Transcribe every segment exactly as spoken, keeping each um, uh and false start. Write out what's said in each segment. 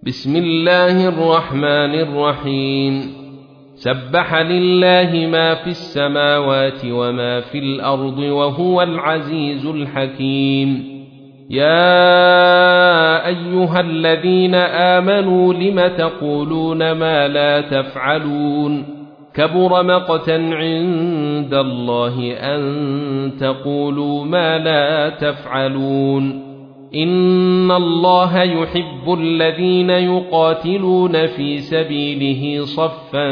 بسم الله الرحمن الرحيم سبح لله ما في السماوات وما في الأرض وهو العزيز الحكيم. يا أيها الذين آمنوا لم تقولون ما لا تفعلون كبر مقتا عند الله أن تقولوا ما لا تفعلون. إن الله يحب الذين يقاتلون في سبيله صفا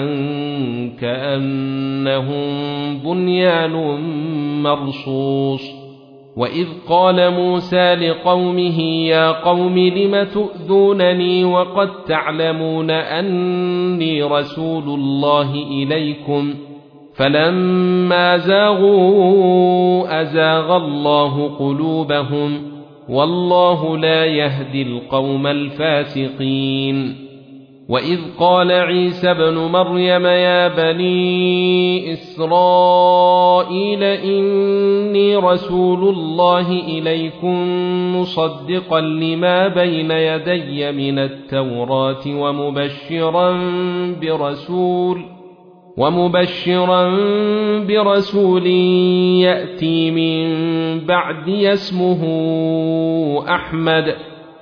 كأنهم بنيان مرصوص. وإذ قال موسى لقومه يا قوم لم تؤذونني وقد تعلمون أني رسول الله إليكم فلما زاغوا أزاغ الله قلوبهم والله لا يهدي القوم الفاسقين. وإذ قال عيسى ابن مريم يا بني إسرائيل إني رسول الله إليكم مصدقا لما بين يدي من التوراة ومبشرا برسول ومبشرا برسول يأتي من بعدي اسمه أحمد.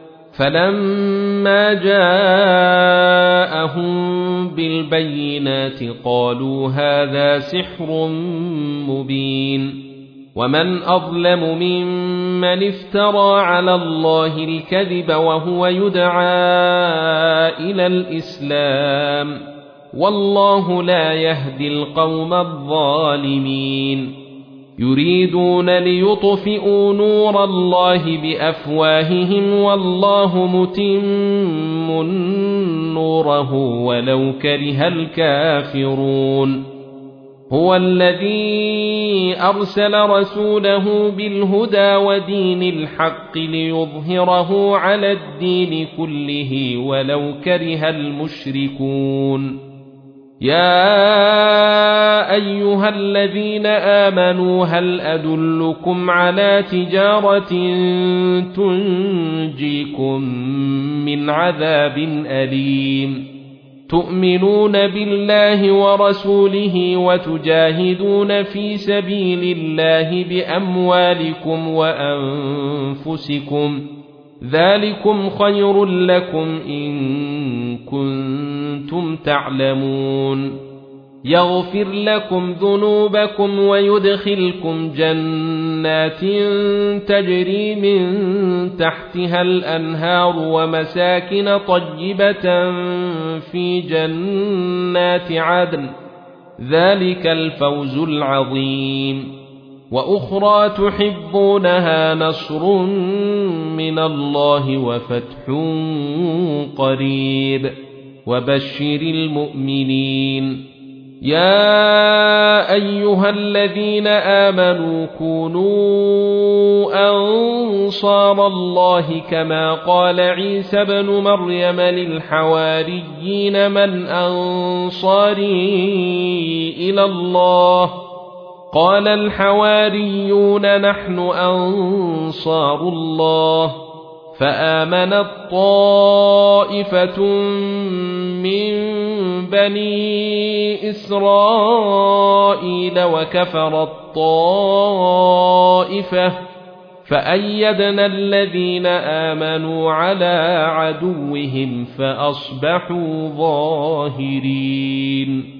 فلما جاءهم بالبينات قالوا هذا سحر مبين. ومن أظلم ممن افترى على الله الكذب وهو يدعى إلى الإسلام والله لا يهدي القوم الظالمين. يريدون ليطفئوا نور الله بأفواههم والله متم نوره ولو كره الكافرون. هو الذي أرسل رسوله بالهدى ودين الحق ليظهره على الدين كله ولو كره المشركون. يا أيها الذين آمنوا هل أدلكم على تجارة تنجيكم من عذاب أليم تؤمنون بالله ورسوله وتجاهدون في سبيل الله بأموالكم وأنفسكم ذلكم خير لكم إن كنتم تعلمون. يغفر لكم ذنوبكم ويدخلكم جنات تجري من تحتها الأنهار ومساكن طيبة في جنات عدن ذلك الفوز العظيم. وأخرى تحبونها نصر من الله وفتح قريب وبشر المؤمنين. يا أيها الذين آمنوا كونوا أنصار الله كما قال عيسى ابن مريم للحواريين من أنصاري إلى الله قال الحواريون نحن أنصار الله. فآمنت طائفة من بني إسرائيل وكفرت طائفة فأيدنا الذين آمنوا على عدوهم فأصبحوا ظاهرين.